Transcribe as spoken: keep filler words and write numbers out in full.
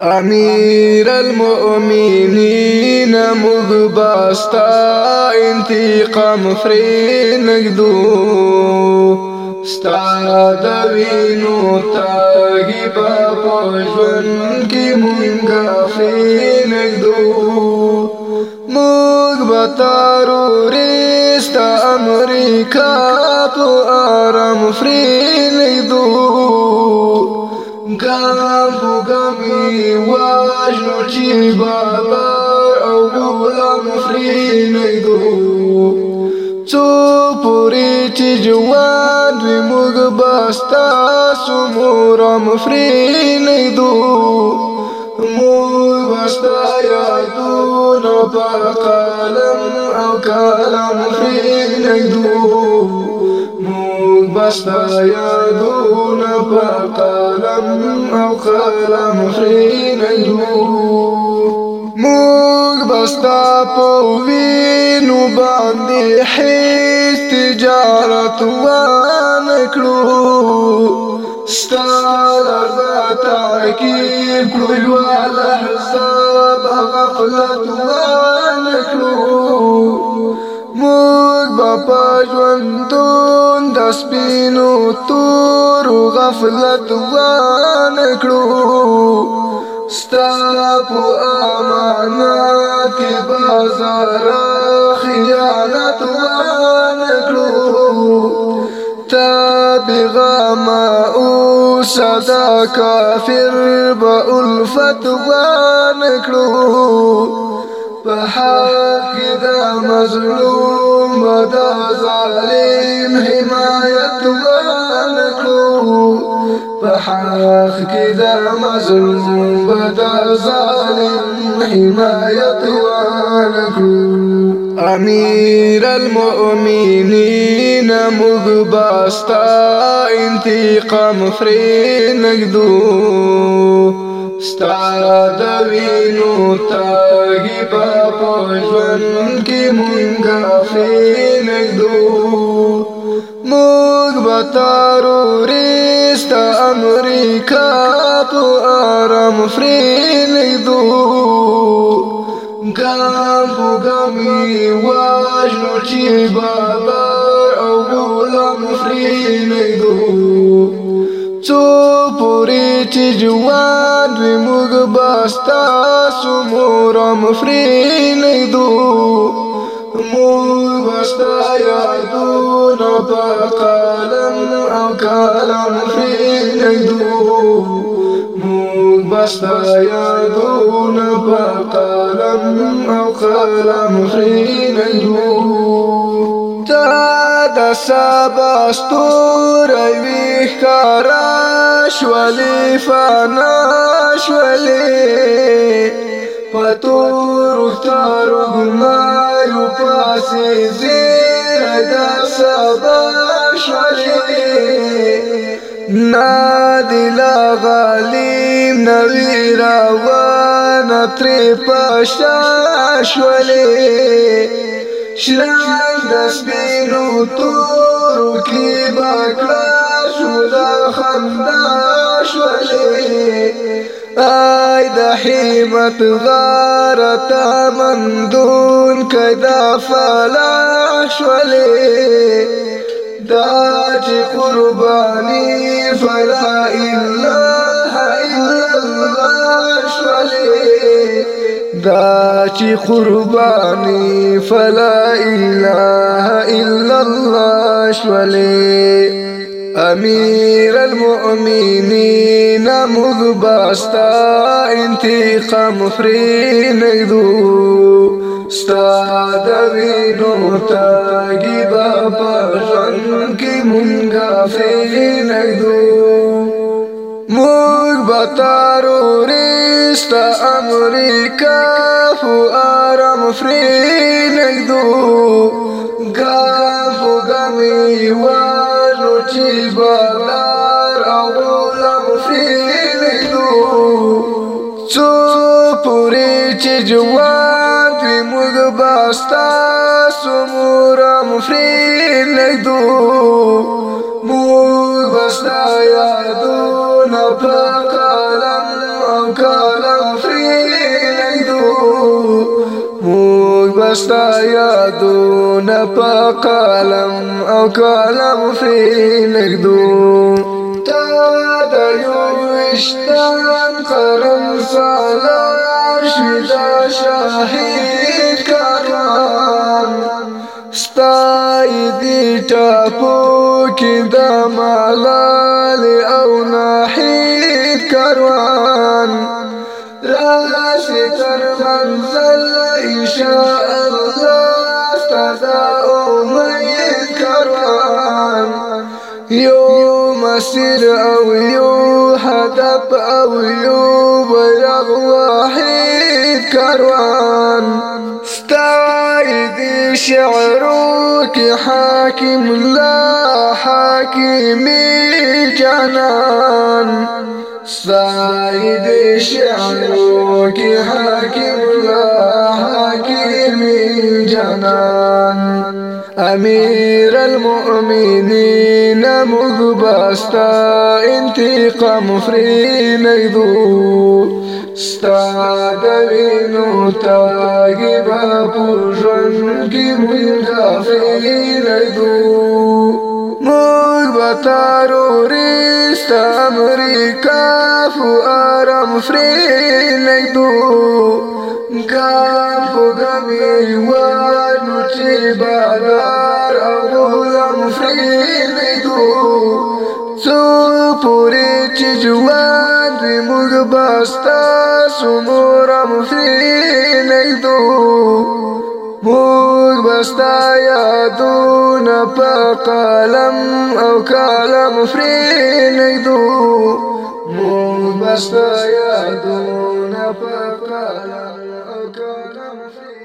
امیر المؤمنین مغباستا انتقام فری نگدو ستا دوینو تاگی پا پوشون کی منگا فری نگدو مغبتارو ریستا امریکا پو آرام فری نگدو گام پو گامی واجنو چی بابار او غلام فری نگدو چو پوری چی جوان دوی مگ باستا سمورام فری نگدو مگ باستا یادون پا قلم او کلام فری نگدو بستا یادونا پا قلم او قلم فری نگدو موگ بستا پا وینو باندی حیث تجارت وانکلو ستا لرزا تاکیب کلو على حساب غفلت وانکلو موگ باپا جوندون دسپینو تورو غفلت وانکلو ستا پو امانات کی بازار خیانت وانکلو تا بغاما او صدا کافر با الفت وانکلو بحق دا مظلوم دا ظالم حمایت وانکلو بحق دا مظلوم دا ظالم حمایت وانکلو امیر المؤمنین مغباستا انتقام فری نگدو ستا دوینو تاگی پا پوشون کی منگا فری نگدو مگ بطارو ریستا امریکا پو آرام فری نگدو گام پو گامی واجنو چی بابار او غلام فری نگدو چو پوری چی جوان دوی مگ باستا سمورام فری نگدو مگ باستا یادونا پا قلم او کلام فری نگدو مگ باستا یادونا پا قلم او کلام فری نگدو تا دا سابا ستوروی کارا شولی فانا شولی پتور اختارو گنایو پاسی زیر دا سابا شولی نادلا غالیم نوی راوانا تری پاشا شولی شرنگ دسبینو تورو کی باکلا شودا خندا شولی آی دا حیمت غارتا مندون کدا فلا شولی دا چی قربانی فلا الہ الا اللہ شولی دا چی قربانی فلا الہ الا اللہ شولی امیر المؤمنین مغباستا انتقام فری نگدو ستا دوینو تاگی باپا جن کی منگا فری نگدو مگ بطارو ریستا امریکا فو آرام فری نگدو گام فو گامی واجنو چی بابار او غلام فری نگدو چو پوری چی جوان دوی مگ باستا سمورام فری نگدو مگ باستا یادون پا قلم او قلم فری نگدو موږ بستا یادونه په قلم او قلم فری نگدو تا د یوشتم قرن سالار شدا شاهد کاروان ستای دی ټاپو کې د ملال او ناحید کاروان راشي تر منزل انشاء الله ستدا امید کاروان یو مسیر او یو هدف او یو بیرغ واحد کاروان ستای دی شعرو کی حاکم لا حاکمی جانان ستای دی شعرو کی حاکم لا حاکمی جانان امیر المؤمنین مغبستا انتقام فری نگدو ستا دوینو تاگی با پوشن کی منجا فری نگدو مغبتا روریست امریکا فو آرام فری نگدو گام پو گمی وانو چی بادار او غلام فری نگدو سو پوری چی جوان دوی موگ باستا سمورم فری نگدو موگ باستا یادون پا قلم او کالم فری نگدو موگ باستا یادون پا قلم او کالم فری